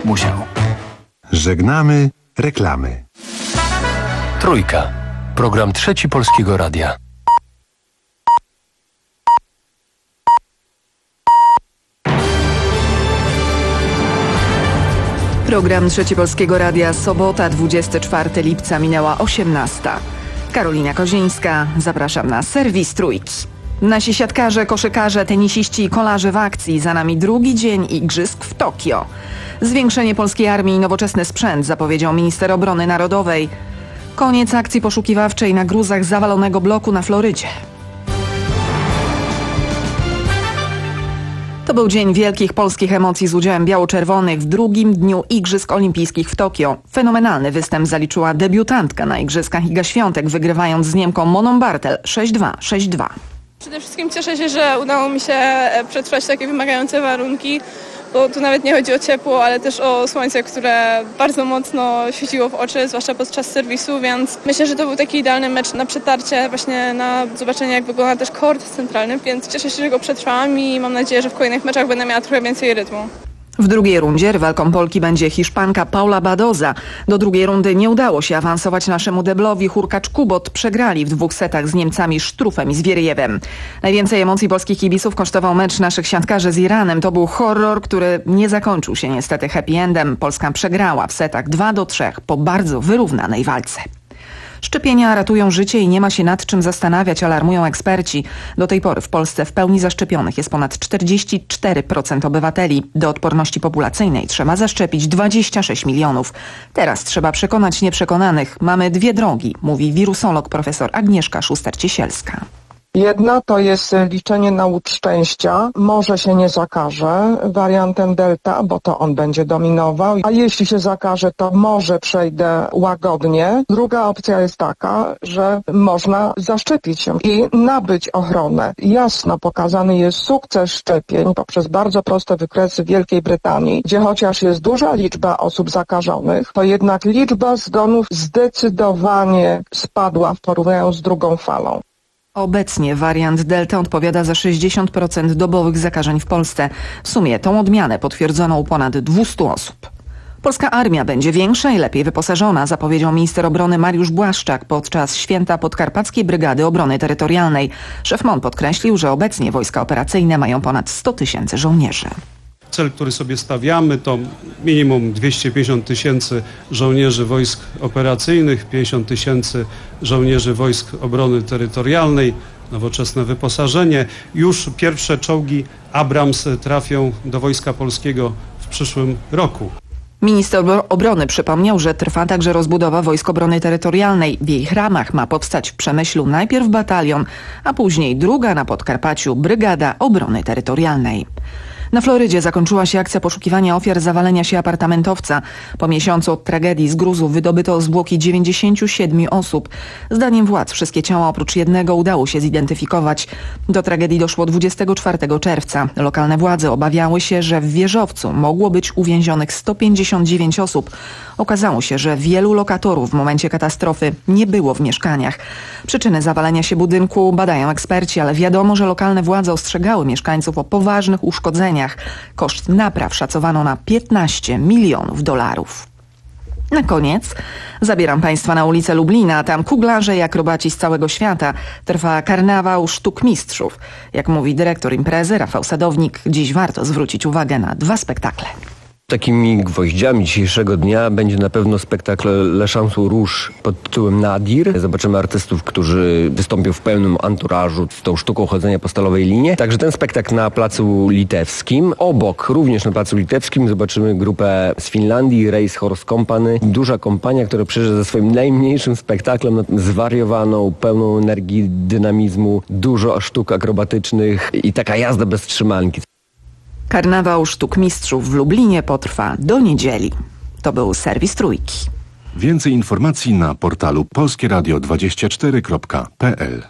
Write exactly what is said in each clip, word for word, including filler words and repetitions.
musiał. Żegnamy reklamy. Trójka. Program Trzeci Polskiego Radia. Program Trzeci Polskiego Radia, sobota, dwudziestego czwartego lipca, minęła osiemnasta. Karolina Kozińska, zapraszam na serwis Trójki. Nasi siatkarze, koszykarze, tenisiści i kolarze w akcji. Za nami drugi dzień igrzysk w Tokio. Zwiększenie polskiej armii i nowoczesny sprzęt, zapowiedział minister obrony narodowej. Koniec akcji poszukiwawczej na gruzach zawalonego bloku na Florydzie. To był dzień wielkich polskich emocji z udziałem biało-czerwonych w drugim dniu Igrzysk Olimpijskich w Tokio. Fenomenalny występ zaliczyła debiutantka na Igrzyskach Iga Świątek, wygrywając z Niemką Moną Bartel sześć dwa, sześć dwa. Przede wszystkim cieszę się, że udało mi się przetrwać takie wymagające warunki, bo tu nawet nie chodzi o ciepło, ale też o słońce, które bardzo mocno świeciło w oczy, zwłaszcza podczas serwisu, więc myślę, że to był taki idealny mecz na przetarcie, właśnie na zobaczenie, jak wygląda też kort centralny, więc cieszę się, że go przetrwałam i mam nadzieję, że w kolejnych meczach będę miała trochę więcej rytmu. W drugiej rundzie rywalką Polki będzie Hiszpanka Paula Badoza. Do drugiej rundy nie udało się awansować naszemu deblowi. Hurkacz-Kubot przegrali w dwóch setach z Niemcami Sztrufem i Zwierjewem. Najwięcej emocji polskich kibiców kosztował mecz naszych siatkarzy z Iranem. To był horror, który nie zakończył się niestety happy endem. Polska przegrała w setach dwa do trzech po bardzo wyrównanej walce. Szczepienia ratują życie i nie ma się nad czym zastanawiać, alarmują eksperci. Do tej pory w Polsce w pełni zaszczepionych jest ponad czterdzieści cztery procent obywateli. Do odporności populacyjnej trzeba zaszczepić dwadzieścia sześć milionów. Teraz trzeba przekonać nieprzekonanych. Mamy dwie drogi, mówi wirusolog profesor Agnieszka Szuster-Ciesielska. Jedna to jest liczenie na łód szczęścia. Może się nie zakaże wariantem delta, bo to on będzie dominował. A jeśli się zakaże, to może przejdę łagodnie. Druga opcja jest taka, że można zaszczepić się i nabyć ochronę. Jasno pokazany jest sukces szczepień poprzez bardzo proste wykresy Wielkiej Brytanii, gdzie chociaż jest duża liczba osób zakażonych, to jednak liczba zgonów zdecydowanie spadła w porównaniu z drugą falą. Obecnie wariant Delta odpowiada za sześćdziesiąt procent dobowych zakażeń w Polsce. W sumie tą odmianę potwierdzono u ponad dwieście osób. Polska armia będzie większa i lepiej wyposażona, zapowiedział minister obrony Mariusz Błaszczak podczas święta Podkarpackiej Brygady Obrony Terytorialnej. Szef M O N podkreślił, że obecnie wojska operacyjne mają ponad sto tysięcy żołnierzy. Cel, który sobie stawiamy, to minimum dwieście pięćdziesiąt tysięcy żołnierzy wojsk operacyjnych, pięćdziesiąt tysięcy żołnierzy wojsk obrony terytorialnej, nowoczesne wyposażenie. Już pierwsze czołgi Abrams trafią do Wojska Polskiego w przyszłym roku. Minister obrony przypomniał, że trwa także rozbudowa Wojsk Obrony Terytorialnej. W ich ramach ma powstać w Przemyślu najpierw batalion, a później druga na Podkarpaciu Brygada Obrony Terytorialnej. Na Florydzie zakończyła się akcja poszukiwania ofiar zawalenia się apartamentowca. Po miesiącu od tragedii z gruzów wydobyto zwłoki dziewięćdziesięciu siedmiu osób. Zdaniem władz wszystkie ciała oprócz jednego udało się zidentyfikować. Do tragedii doszło dwudziestego czwartego czerwca. Lokalne władze obawiały się, że w wieżowcu mogło być uwięzionych sto pięćdziesiąt dziewięć osób. Okazało się, że wielu lokatorów w momencie katastrofy nie było w mieszkaniach. Przyczyny zawalenia się budynku badają eksperci, ale wiadomo, że lokalne władze ostrzegały mieszkańców o poważnych uszkodzeniach. Koszt napraw szacowano na piętnaście milionów dolarów. Na koniec zabieram Państwa na ulicę Lublina. Tam kuglarze i akrobaci z całego świata. Trwa karnawał sztuk mistrzów. Jak mówi dyrektor imprezy Rafał Sadownik, dziś warto zwrócić uwagę na dwa spektakle. Takimi gwoździami dzisiejszego dnia będzie na pewno spektakl Le Chanson Rouge pod tytułem Nadir. Zobaczymy artystów, którzy wystąpią w pełnym anturażu z tą sztuką chodzenia po stalowej linie. Także ten spektakl na Placu Litewskim. Obok, również na Placu Litewskim, zobaczymy grupę z Finlandii, Race Horse Company. Duża kompania, która przyjeżdża ze swoim najmniejszym spektaklem, zwariowaną, pełną energii, dynamizmu, dużo sztuk akrobatycznych i taka jazda bez trzymanki. Karnawał sztuk mistrzów w Lublinie potrwa do niedzieli. To był serwis Trójki. Więcej informacji na portalu polskie radio dwadzieścia cztery kropka p l.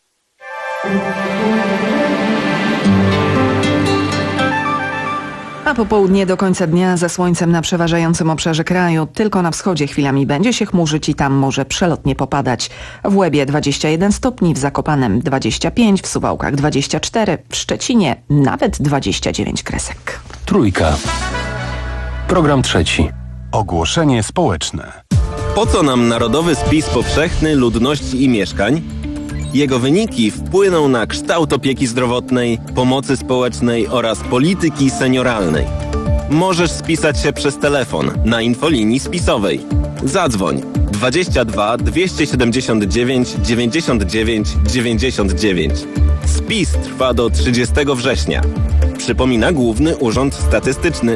A popołudnie do końca dnia za słońcem na przeważającym obszarze kraju. Tylko na wschodzie chwilami będzie się chmurzyć i tam może przelotnie popadać. W Łebie dwadzieścia jeden stopni, w Zakopanem dwadzieścia pięć, w Suwałkach dwadzieścia cztery, w Szczecinie nawet dwadzieścia dziewięć kresek. Trójka. Program trzeci. Ogłoszenie społeczne. Po co nam Narodowy Spis Powszechny Ludności i Mieszkań? Jego wyniki wpłyną na kształt opieki zdrowotnej, pomocy społecznej oraz polityki senioralnej. Możesz spisać się przez telefon na infolinii spisowej. Zadzwoń dwadzieścia dwa dwieście siedemdziesiąt dziewięć dziewięćdziesiąt dziewięć dziewięćdziesiąt dziewięć. Spis trwa do trzydziestego września. Przypomina Główny Urząd Statystyczny.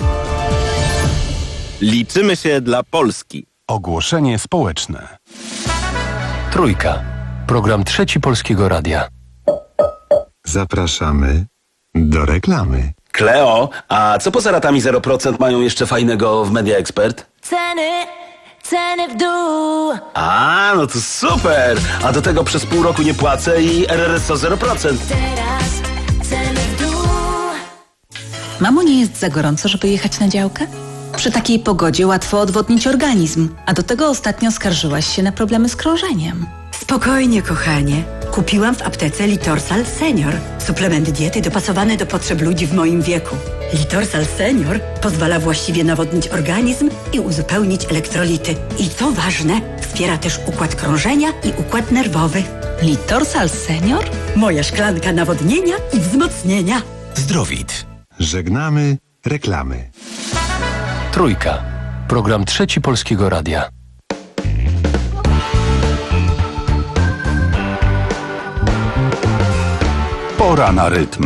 Liczymy się dla Polski. Ogłoszenie społeczne. Trójka. Program trzeci Polskiego Radia. Zapraszamy do reklamy. Kleo, a co poza ratami zero procent mają jeszcze fajnego w Media Expert? Ceny, ceny w dół. A, no to super! A do tego przez pół roku nie płacę i R R S O zero procent. Teraz ceny w dół. Mamo, nie jest za gorąco, żeby jechać na działkę? Przy takiej pogodzie łatwo odwodnić organizm, a do tego ostatnio skarżyłaś się na problemy z krążeniem. Spokojnie, kochanie. Kupiłam w aptece Litorsal Senior. Suplement diety dopasowany do potrzeb ludzi w moim wieku. Litorsal Senior pozwala właściwie nawodnić organizm i uzupełnić elektrolity. I co ważne, wspiera też układ krążenia i układ nerwowy. Litorsal Senior? Moja szklanka nawodnienia i wzmocnienia. Zdrowit. Żegnamy reklamy. Trójka. Program trzeci Polskiego Radia. Pora na rytm.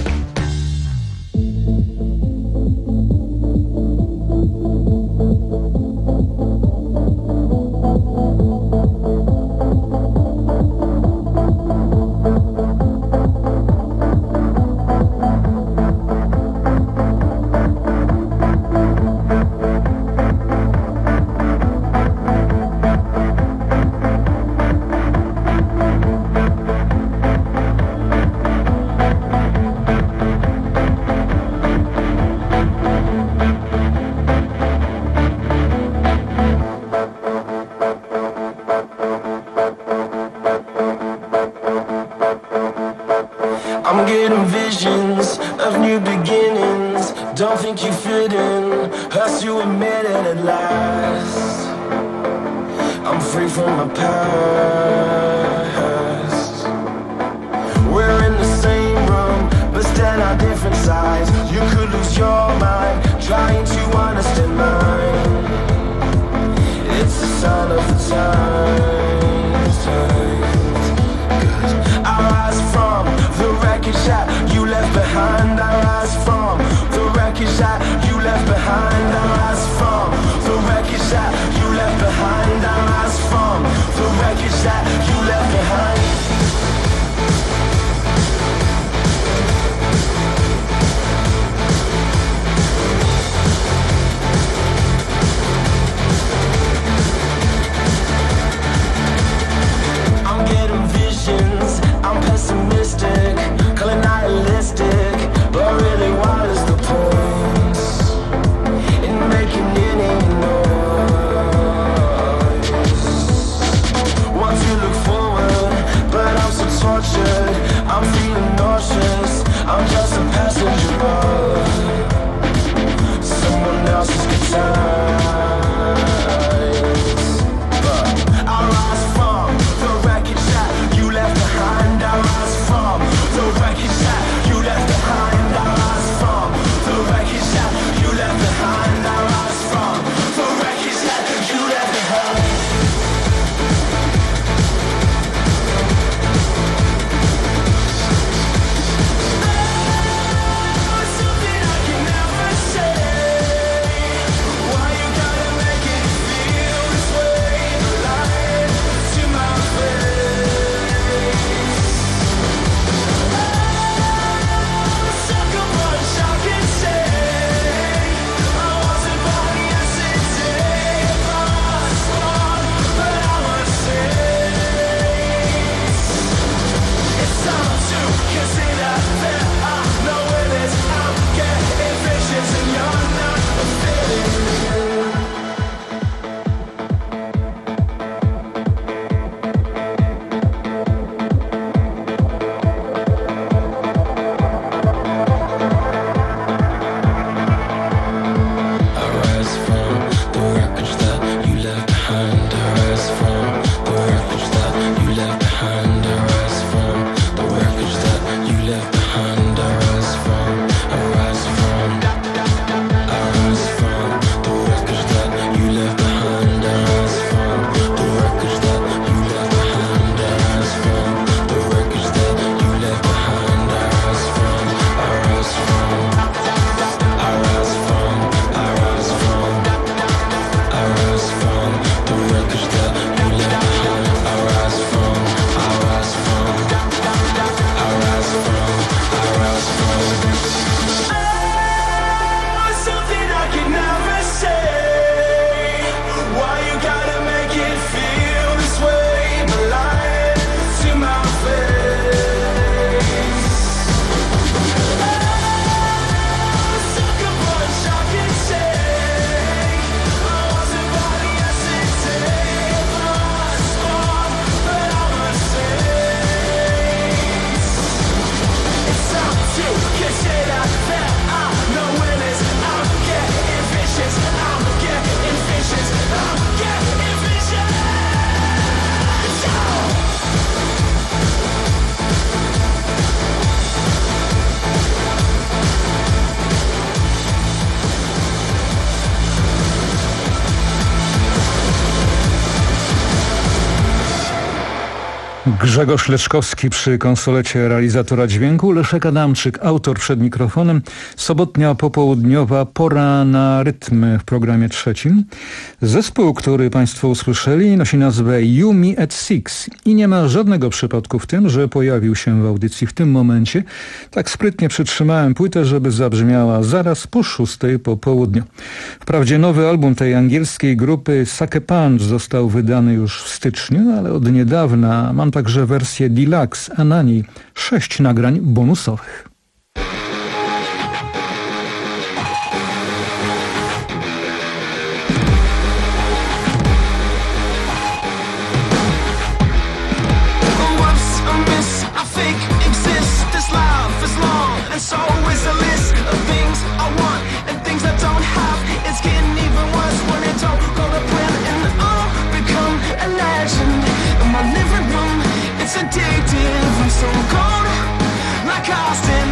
I'm getting visions of new beginnings. Don't think you fit in, hurts to admit it at last. I'm free from my past. We're in the same room, but stand on different sides. You could lose your mind, trying to understand mine. It's a sign of the times, times. 'Cause I rise from the wreckage that you left behind. I rise from the wreckage that you left behind. I rise from the wreckage that you left behind. I rise from the wreckage that you left behind. the wreckage that you left behind. I rise from the wreckage that you left behind. I rise from the wreckage that you left behind. I rise from, I rise from, I rise from the wreckage that you left behind. I rise from the wreckage that you left behind. I rise from the wreckage that you left behind. I rise from, I rise from, I rise from, I rise from, I rise from the wreckage that you left behind. I rise from, I rise from, I rise from, I rise from. Oh, something I can never say. Why you gotta make it feel this way? But lying to my face. Oh, suck a punch I can take. I wasn't body hesitate. Lost form, but I'm a saint. It's time to consider that I'm no winners. I'm getting vicious. I'm getting vicious. I'm getting vicious. Grzegorz Leczkowski przy konsolecie realizatora dźwięku, Leszek Adamczyk, autor przed mikrofonem. Sobotnia popołudniowa pora na rytmy w programie trzecim. Zespół, który Państwo usłyszeli, nosi nazwę You Me at Six i nie ma żadnego przypadku w tym, że pojawił się w audycji w tym momencie. Tak sprytnie przytrzymałem płytę, żeby zabrzmiała zaraz po szóstej po południu. Wprawdzie nowy album tej angielskiej grupy Sucker Punch został wydany już w styczniu, ale od niedawna mam także wersję deluxe, a na niej sześć nagrań bonusowych. Whoops, a miss, I think exists. This life is long, and so is a list of things I want and things I don't have. It's getting even worse when it don't go to plan, and I'll become a legend in my living room. It's addictive, I'm so cold, like Austin.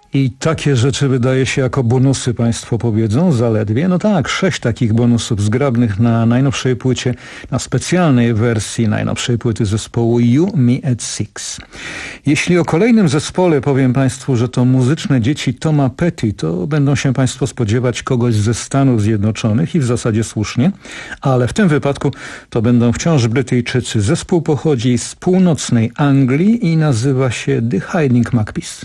I takie rzeczy wydaje się jako bonusy państwo powiedzą, zaledwie. No tak, sześć takich bonusów zgrabnych na najnowszej płycie, na specjalnej wersji najnowszej płyty zespołu You, Me at Six. Jeśli o kolejnym zespole powiem państwu, że to muzyczne dzieci Toma Petty, to będą się państwo spodziewać kogoś ze Stanów Zjednoczonych i w zasadzie słusznie, ale w tym wypadku to będą wciąż Brytyjczycy. Zespół pochodzi z północnej Anglii i nazywa się The Hiding Maccabees.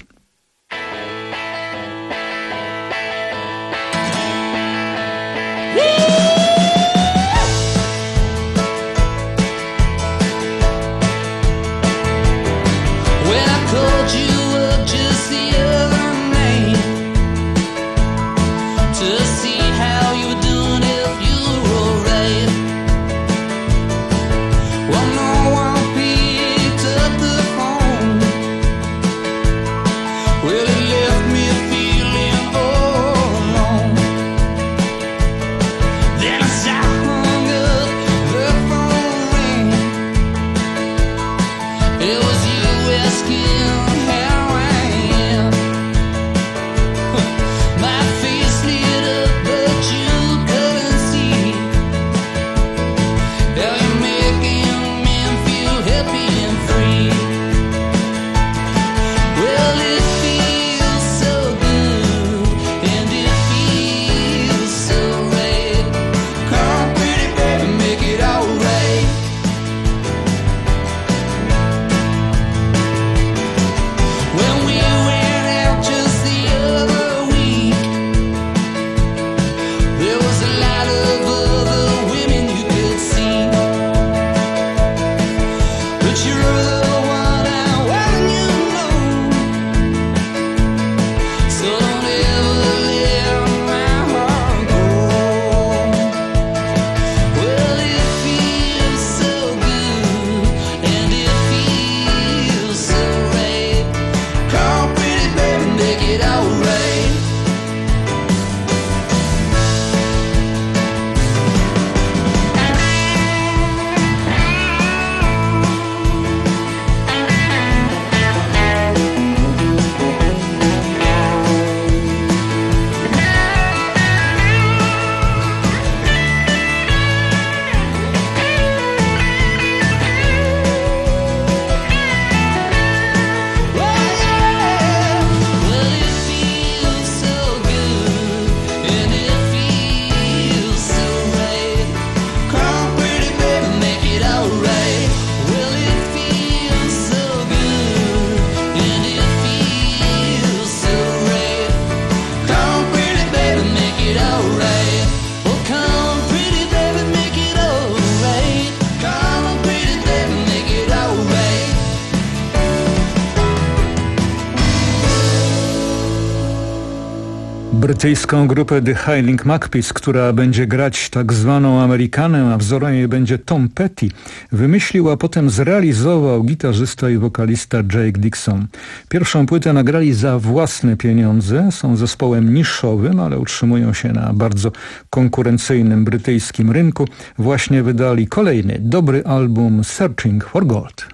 Brytyjską grupę The Hiding Maccabees, która będzie grać tak zwaną Amerykanę, a wzorem jej będzie Tom Petty, wymyślił, a potem zrealizował gitarzysta i wokalista Jake Dixon. Pierwszą płytę nagrali za własne pieniądze, są zespołem niszowym, ale utrzymują się na bardzo konkurencyjnym brytyjskim rynku. Właśnie wydali kolejny dobry album Searching for Gold.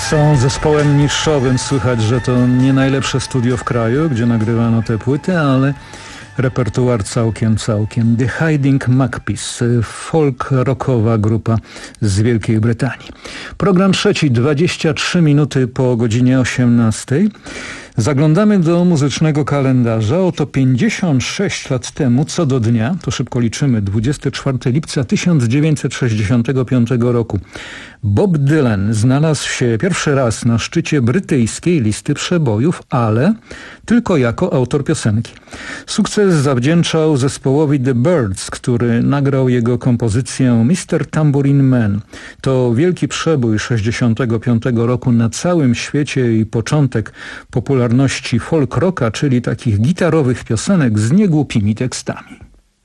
Są zespołem niszowym, słychać, że to nie najlepsze studio w kraju, gdzie nagrywano te płyty, ale repertuar całkiem, całkiem. The Hiding Magpies, folk rockowa grupa z Wielkiej Brytanii. Program trzeci, dwadzieścia trzy minuty po godzinie osiemnastej. Zaglądamy do muzycznego kalendarza. Oto pięćdziesiąt sześć lat temu, co do dnia, to szybko liczymy, dwudziestego czwartego lipca tysiąc dziewięćset sześćdziesiątego piątego roku, Bob Dylan znalazł się pierwszy raz na szczycie brytyjskiej listy przebojów, ale tylko jako autor piosenki. Sukces zawdzięczał zespołowi The Byrds, który nagrał jego kompozycję mister Tambourine Man. To wielki przebój sześćdziesiątego piątego roku na całym świecie i początek popularności folk rocka, czyli takich gitarowych piosenek z niegłupimi tekstami.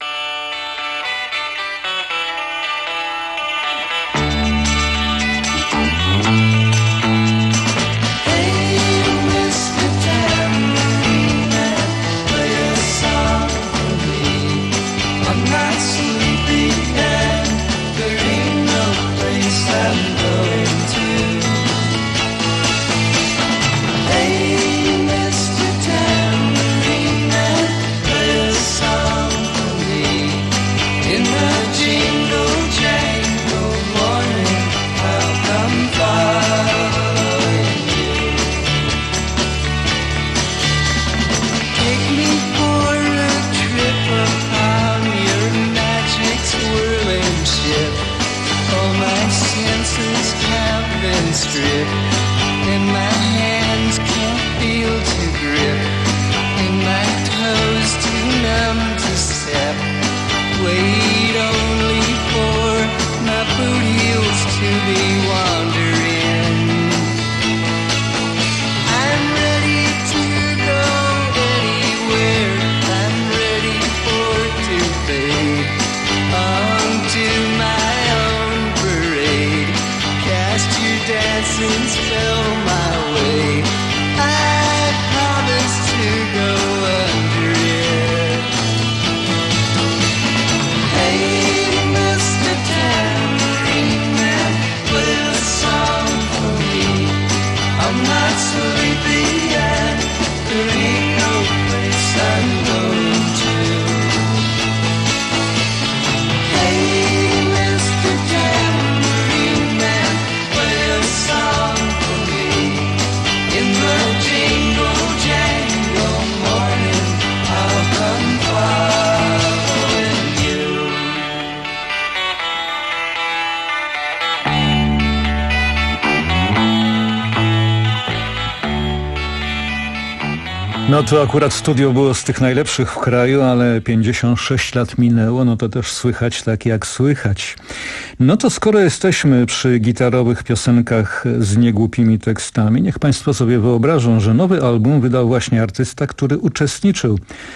No to akurat studio było z tych najlepszych w kraju, ale pięćdziesiąt sześć lat minęło, no to też słychać tak jak słychać. No to skoro jesteśmy przy gitarowych piosenkach z niegłupimi tekstami, niech Państwo sobie wyobrażą, że nowy album wydał właśnie artysta, który uczestniczył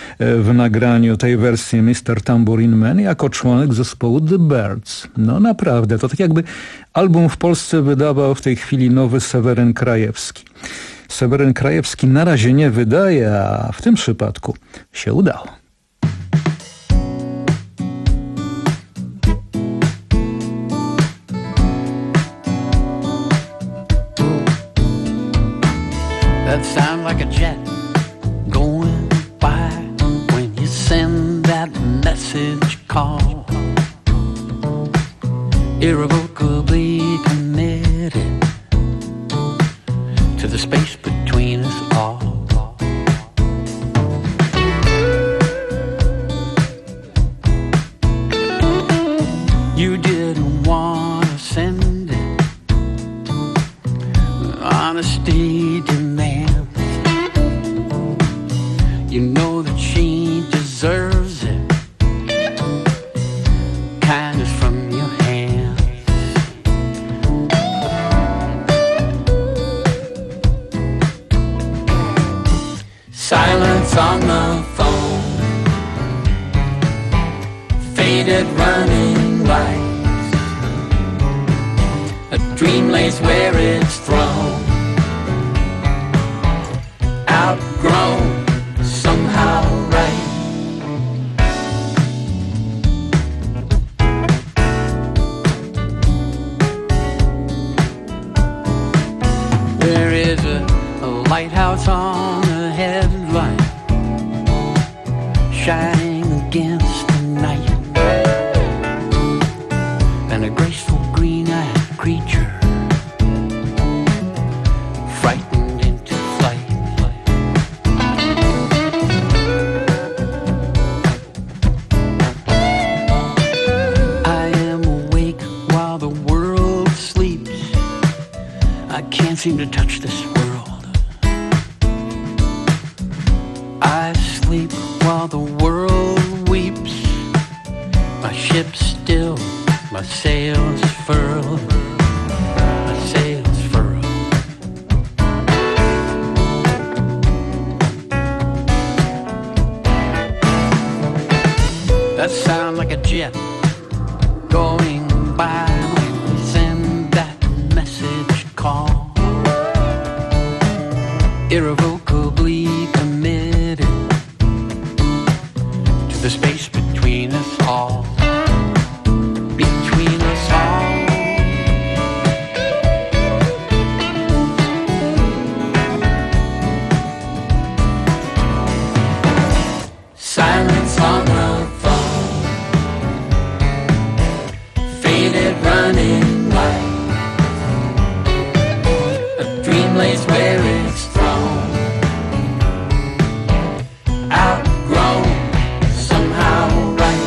w nagraniu tej wersji mister Tambourine Man jako członek zespołu The Byrds. No naprawdę, to tak jakby album w Polsce wydawał w tej chwili nowy Seweryn Krajewski. Seweryn Krajewski na razie nie wydaje, a w tym przypadku się udało. That sound like a jet going by when you send that message call. Irrevocably committed to the space between us all. You didn't want to send it. Honesty demands. You know that she deserves it. Kindness from your hands. Silence on the phone. Faded running lights. A dream lays where it's thrown. Outgrown, somehow right. shining against the night, and a graceful green-eyed creature frightened into flight. I am awake while the world sleeps. I can't seem to touch this world. I sleep while the world weeps. My ship's still, my sails furl, my sails furl. That sound like a jet going by when we send that message call. Irrevocably committed to the space between us all. Between us all. Silence on the phone, faded running light. A dream lays where it's thrown, outgrown, somehow right.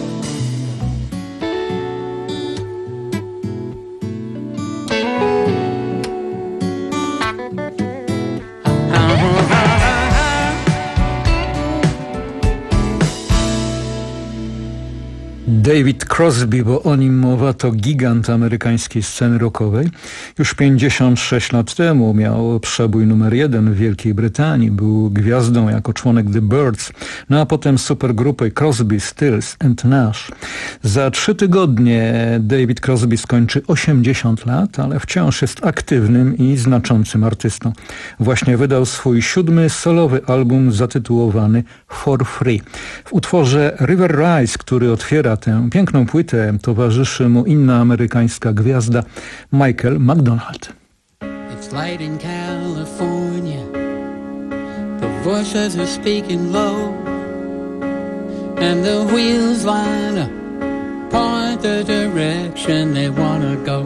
David Crosby, bo o nim mowa, to gigant amerykańskiej sceny rockowej. Już pięćdziesiąt sześć lat temu miał przebój numer jeden w Wielkiej Brytanii. Był gwiazdą jako członek The Byrds, no a potem supergrupy Crosby, Stills and Nash. Za trzy tygodnie David Crosby skończy osiemdziesiąt lat, ale wciąż jest aktywnym i znaczącym artystą. Właśnie wydał swój siódmy solowy album zatytułowany For Free. W utworze River Rise, który otwiera tę piękną płytę, towarzyszy mu inna amerykańska gwiazda Michael McDonald. It's light in California. The voices are speaking low, and the wheels line up, point the direction they wanna go.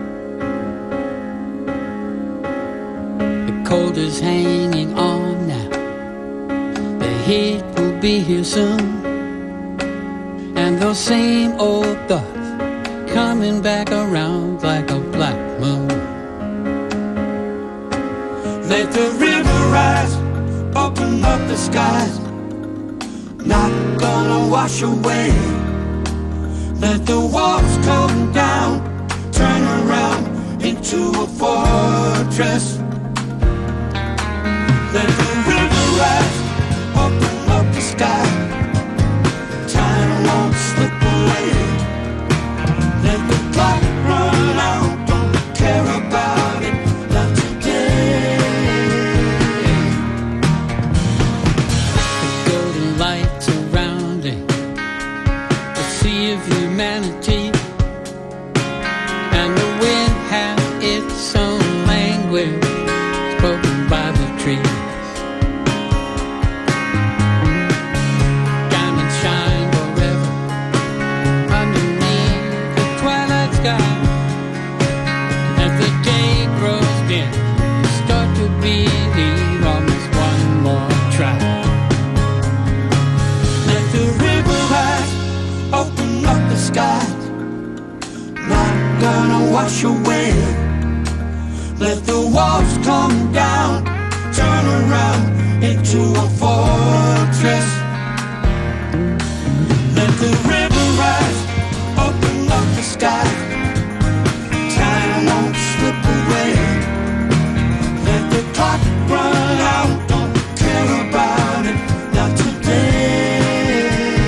The cold is hanging on now. The heat will be here soon. And those same old thoughts coming back around like a black moon. Let the river rise, open up the skies, not gonna wash away. Let the walls come down, turn around into a fortress. Let the river rise, open up the sky, time won't slip away. Let the clock run out, don't care about it, not today. The golden light surrounding the sea of humanity, and the wind has its own language spoken by the trees. Wash away. Let the walls come down, turn around into a fortress. Let the river rise, open up the sky, time won't slip away. Let the clock run out, don't care about it, not today.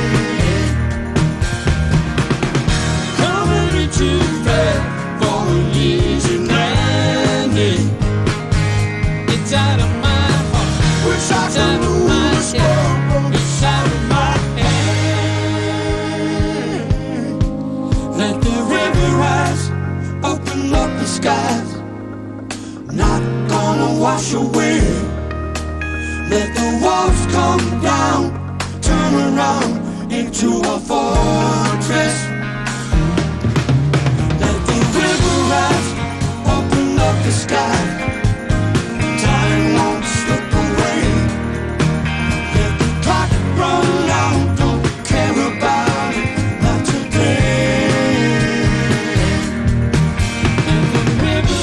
Coming into bed, easy landing. It's out of my heart, it's out of my head, it's out of my head. Let the river rise, open up the skies, not gonna wash away. Let the walls come down, turn around into a fortress. Let the river rise, open up the sky. Time won't slip away. Let the clock run out, don't care about it, not today. Let the river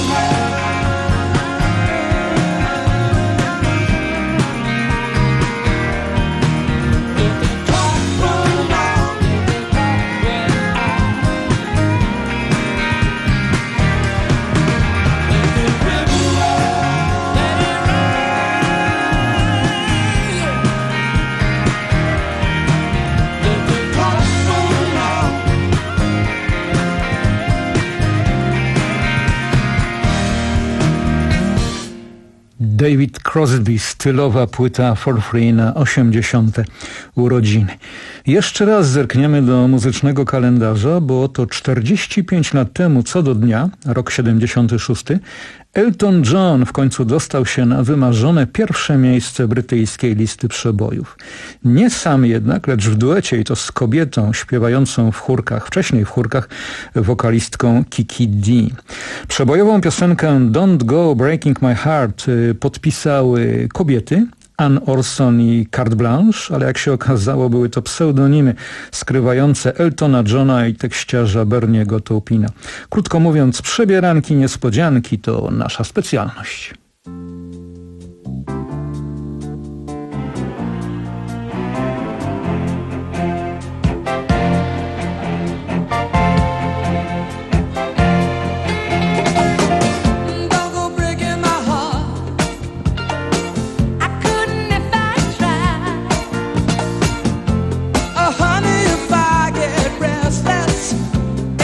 David Crosby, stylowa płyta For Free na osiemdziesiąte urodziny. Jeszcze raz zerkniemy do muzycznego kalendarza, bo oto czterdzieści pięć lat temu co do dnia, rok siedemdziesiąty szósty, Elton John w końcu dostał się na wymarzone pierwsze miejsce brytyjskiej listy przebojów. Nie sam jednak, lecz w duecie i to z kobietą śpiewającą w chórkach, wcześniej w chórkach, wokalistką Kiki Dee. Przebojową piosenkę Don't Go Breaking My Heart podpisały kobiety, Ann Orson i Carte Blanche, ale jak się okazało, były to pseudonimy skrywające Eltona Johna i tekściarza Berniego Taupina. Krótko mówiąc, przebieranki, niespodzianki to nasza specjalność.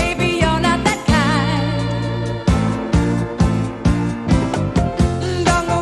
don't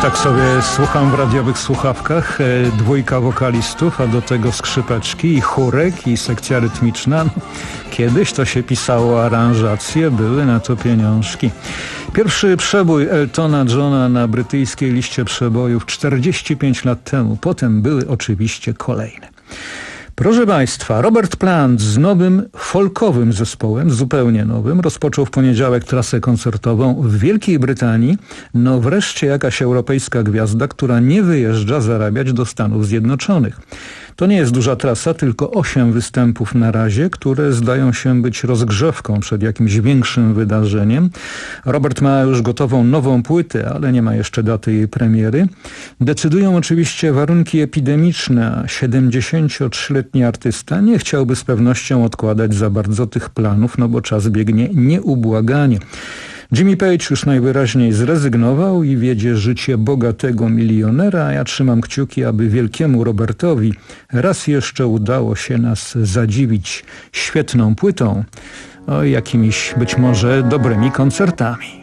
Tak sobie słucham w radiowych słuchawkach, e, dwójka wokalistów, a do tego skrzypeczki i chórek i sekcja rytmiczna. Kiedyś to się pisało aranżacje, były na to pieniążki. Pierwszy przebój Eltona Johna na brytyjskiej liście przebojów czterdzieści pięć lat temu. Potem były oczywiście kolejne. Proszę Państwa, Robert Plant z nowym folkowym zespołem, zupełnie nowym, rozpoczął w poniedziałek trasę koncertową w Wielkiej Brytanii. No wreszcie jakaś europejska gwiazda, która nie wyjeżdża zarabiać do Stanów Zjednoczonych. To nie jest duża trasa, tylko osiem występów na razie, które zdają się być rozgrzewką przed jakimś większym wydarzeniem. Robert ma już gotową nową płytę, ale nie ma jeszcze daty jej premiery. Decydują oczywiście warunki epidemiczne, a siedemdziesięciotrzyletni artysta nie chciałby z pewnością odkładać za bardzo tych planów, no bo czas biegnie nieubłaganie. Jimmy Page już najwyraźniej zrezygnował i wiedzie życie bogatego milionera, a ja trzymam kciuki, aby wielkiemu Robertowi raz jeszcze udało się nas zadziwić świetną płytą, o jakimiś być może dobrymi koncertami.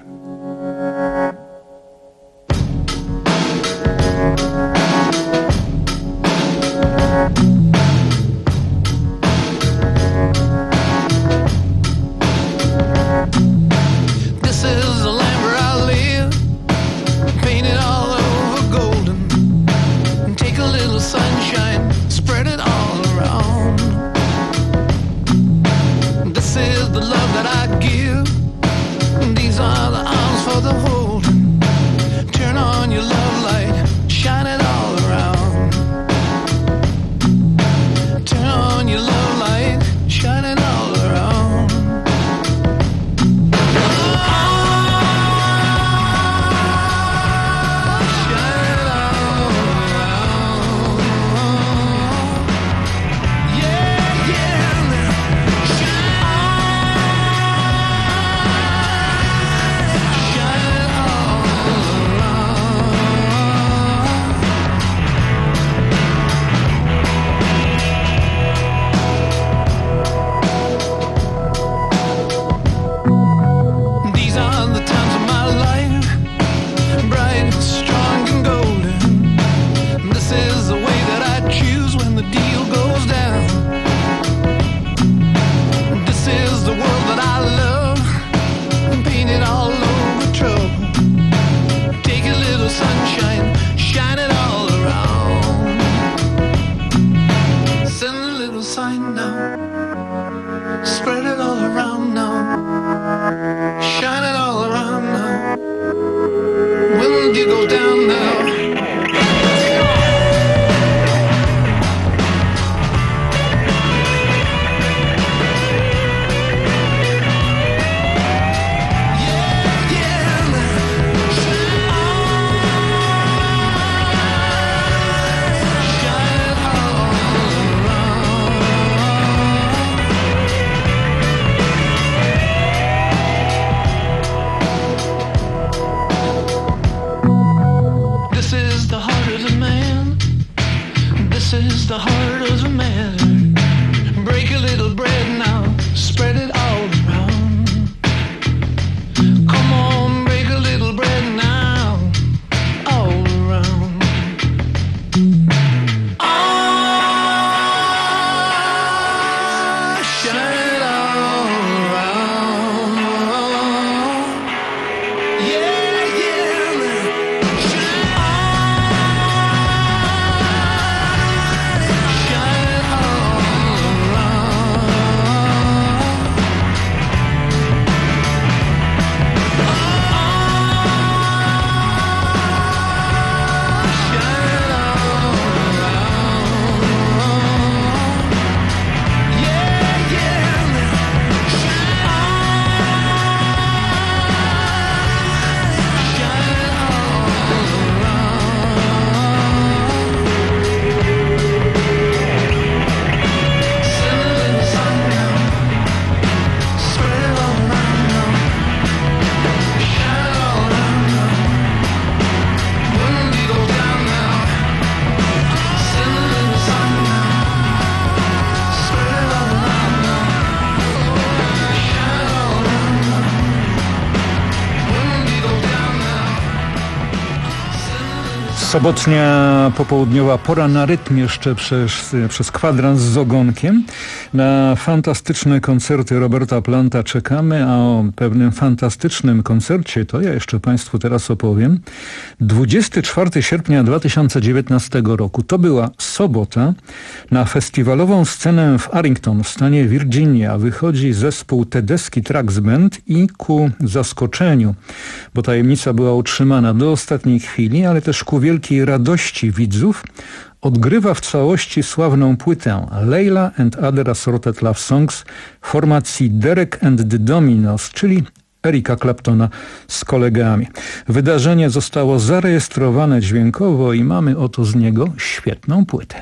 Sobotnia popołudniowa pora na rytm jeszcze przez, przez kwadrans z ogonkiem. Na fantastyczne koncerty Roberta Planta czekamy, a o pewnym fantastycznym koncercie to ja jeszcze Państwu teraz opowiem. dwudziestego czwartego sierpnia dwa tysiące dziewiętnastego roku, to była sobota, na festiwalową scenę w Arlington w stanie Virginia wychodzi zespół Tedeschi Trucks Band i ku zaskoczeniu, bo tajemnica była utrzymana do ostatniej chwili, ale też ku wielkiej radości widzów, odgrywa w całości sławną płytę Layla and Other Assorted Love Songs formacji Derek and the Dominos, czyli Erika Claptona z kolegami. Wydarzenie zostało zarejestrowane dźwiękowo i mamy oto z niego świetną płytę.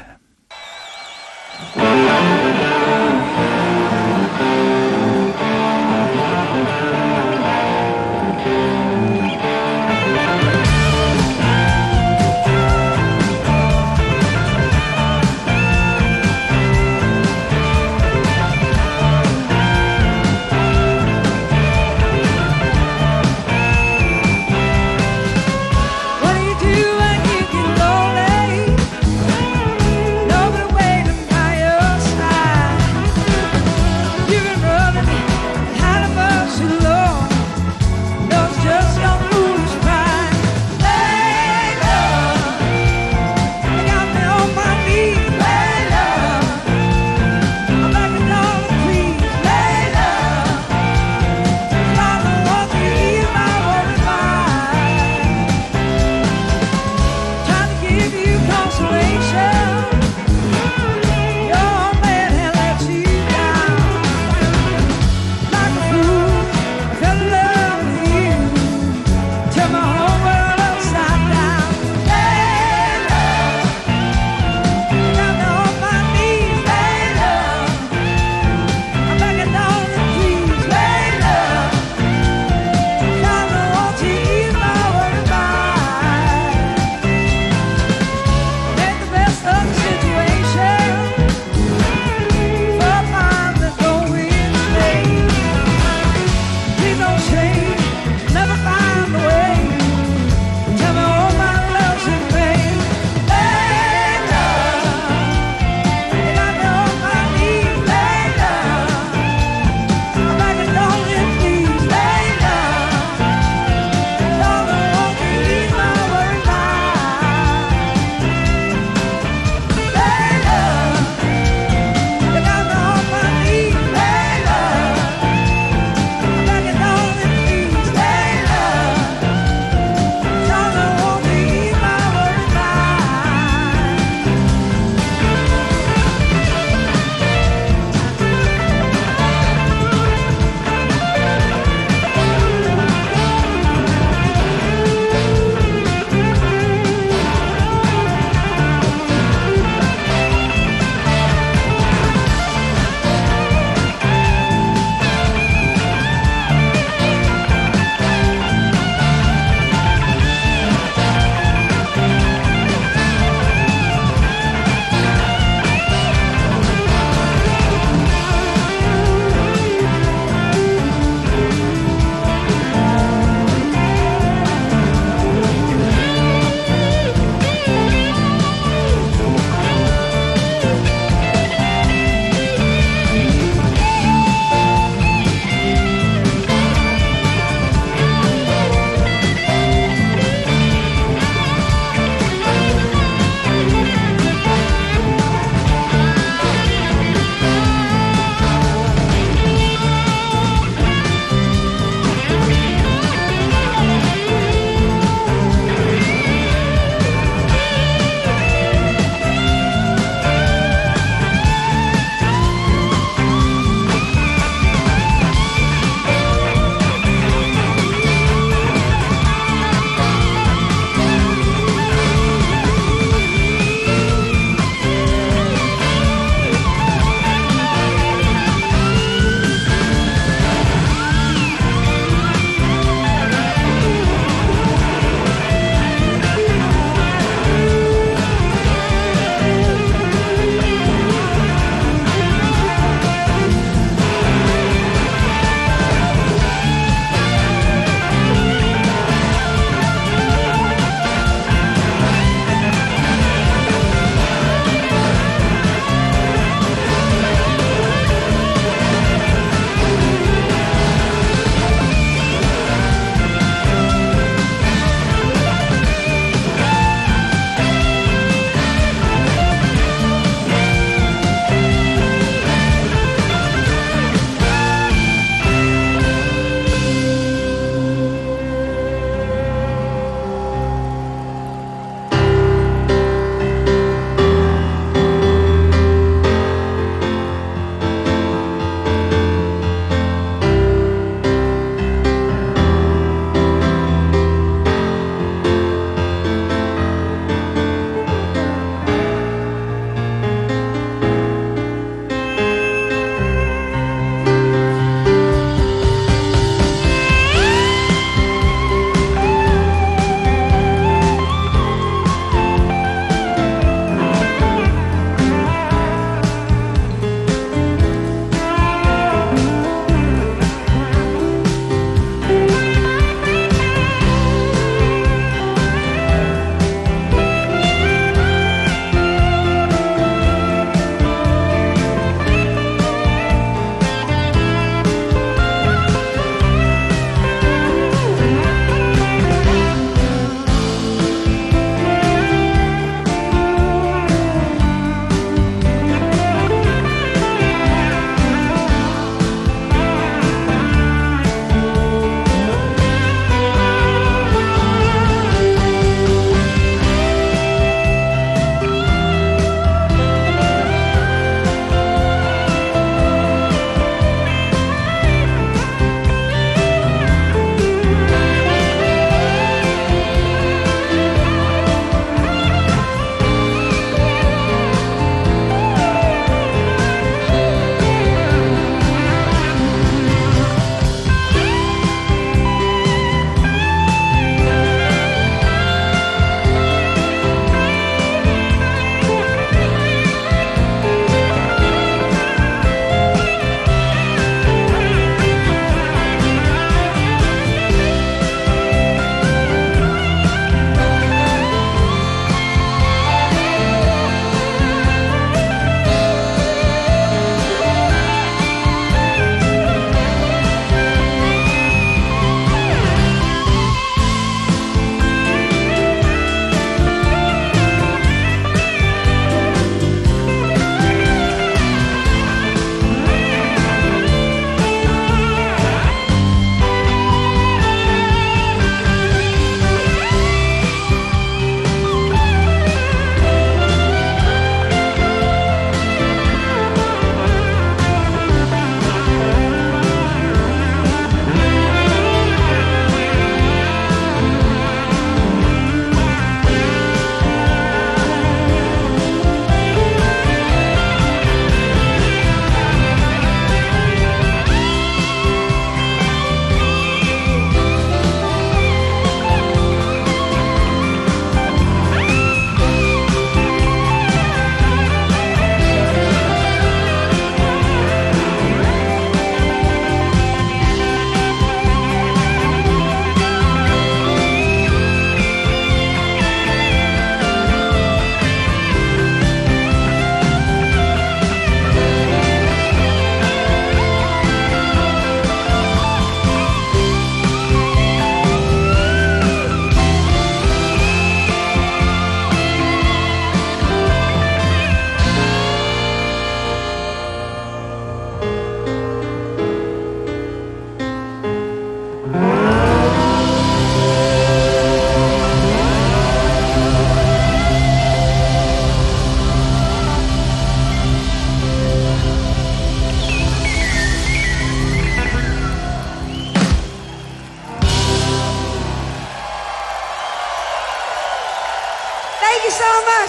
Nobody waiting by your side.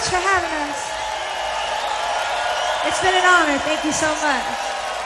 much for having us. It's been an honor. Thank you so much.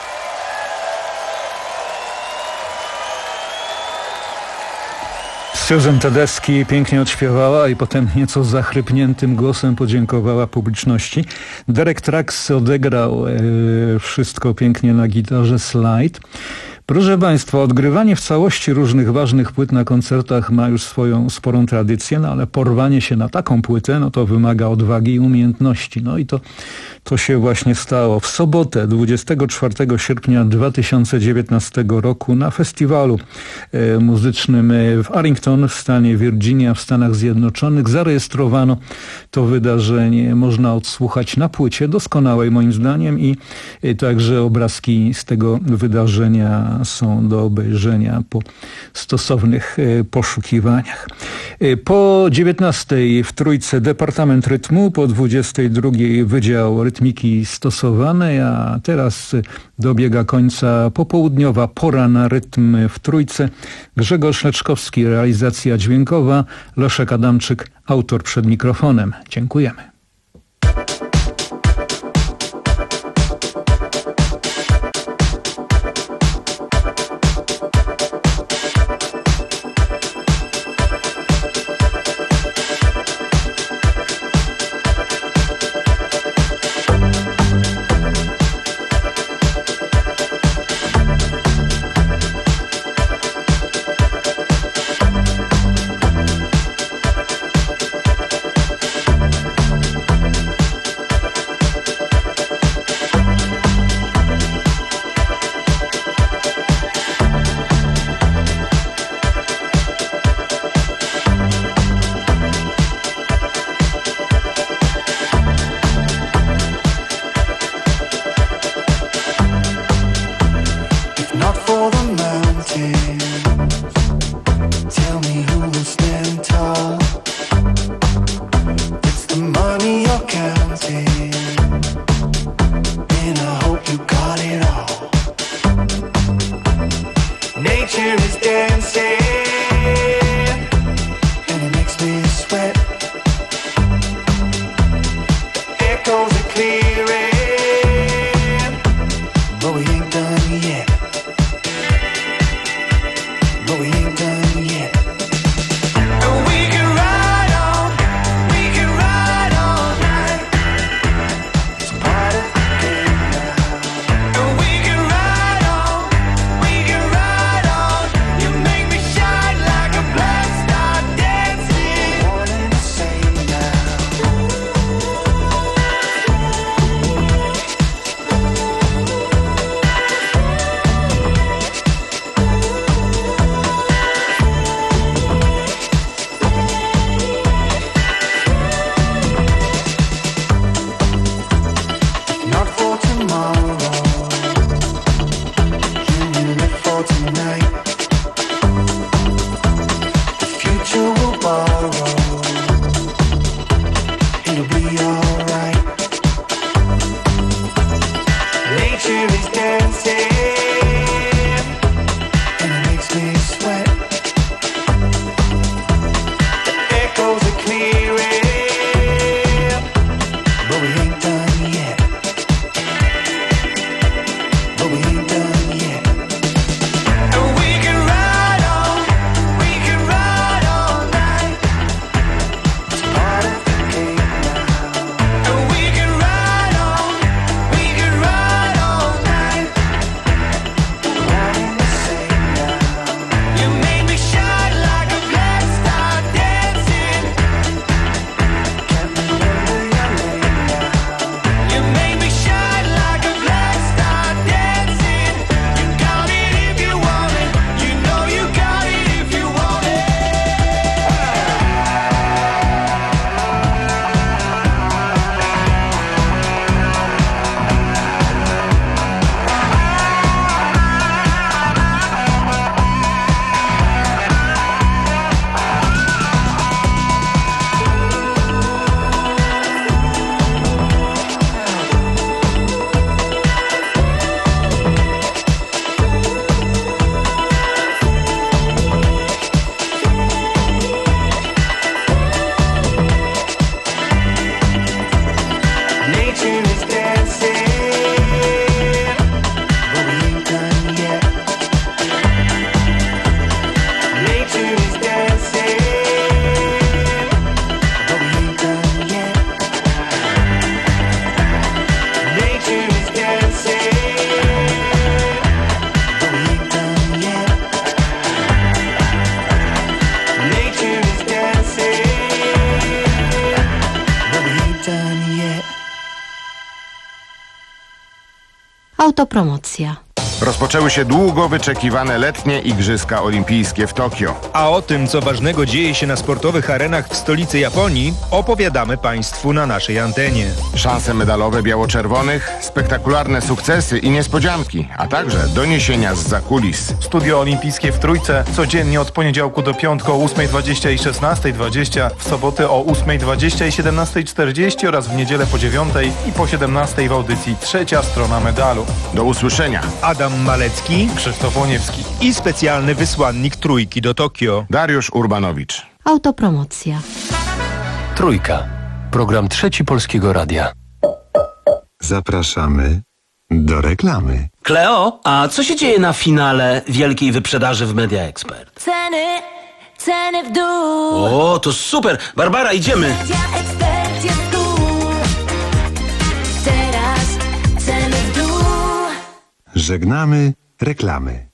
Susan Tedeschi pięknie odśpiewała i potem nieco zachrypniętym głosem podziękowała publiczności. Derek Trucks odegrał e, wszystko pięknie na gitarze slide. Proszę Państwa, odgrywanie w całości różnych ważnych płyt na koncertach ma już swoją sporą tradycję, no ale porwanie się na taką płytę, no to wymaga odwagi i umiejętności. No i to, to się właśnie stało. W sobotę, dwudziestego czwartego sierpnia dwa tysiące dziewiętnastego roku na festiwalu e, muzycznym w Arlington w stanie Virginia w Stanach Zjednoczonych zarejestrowano to wydarzenie. Można odsłuchać na płycie, doskonałej moim zdaniem, i e, także obrazki z tego wydarzenia są do obejrzenia po stosownych poszukiwaniach. Po dziewiętnastej w Trójce Departament Rytmu, po dwudziestej drugiej Wydział Rytmiki Stosowanej, a teraz dobiega końca popołudniowa Pora na rytm w Trójce. Grzegorz Leczkowski, realizacja dźwiękowa, Leszek Adamczyk, autor przed mikrofonem. Dziękujemy. Autopromocja. Rozpoczęły się długo wyczekiwane letnie Igrzyska Olimpijskie w Tokio. A o tym, co ważnego dzieje się na sportowych arenach w stolicy Japonii, opowiadamy Państwu na naszej antenie. Szanse medalowe biało-czerwonych, spektakularne sukcesy i niespodzianki, a także doniesienia z zakulis. Studio Olimpijskie w Trójce codziennie od poniedziałku do piątku o ósmej dwadzieścia i szesnastej dwadzieścia, w soboty o ósmej dwadzieścia i siedemnastej czterdzieści oraz w niedzielę po dziewiątej i po siedemnastej w audycji Trzecia Strona Medalu. Do usłyszenia. Adam Malecki, Krzysztof Łoniewski i specjalny wysłannik Trójki do Tokio, Dariusz Urbanowicz. Autopromocja. Trójka. Program Trzeci Polskiego Radia. Zapraszamy do reklamy. Kleo, a co się dzieje na finale wielkiej wyprzedaży w Media Expert? Ceny, ceny w dół. O, to super! Barbara, idziemy! Media Expert jest tu. Teraz ceny w dół. Żegnamy reklamy.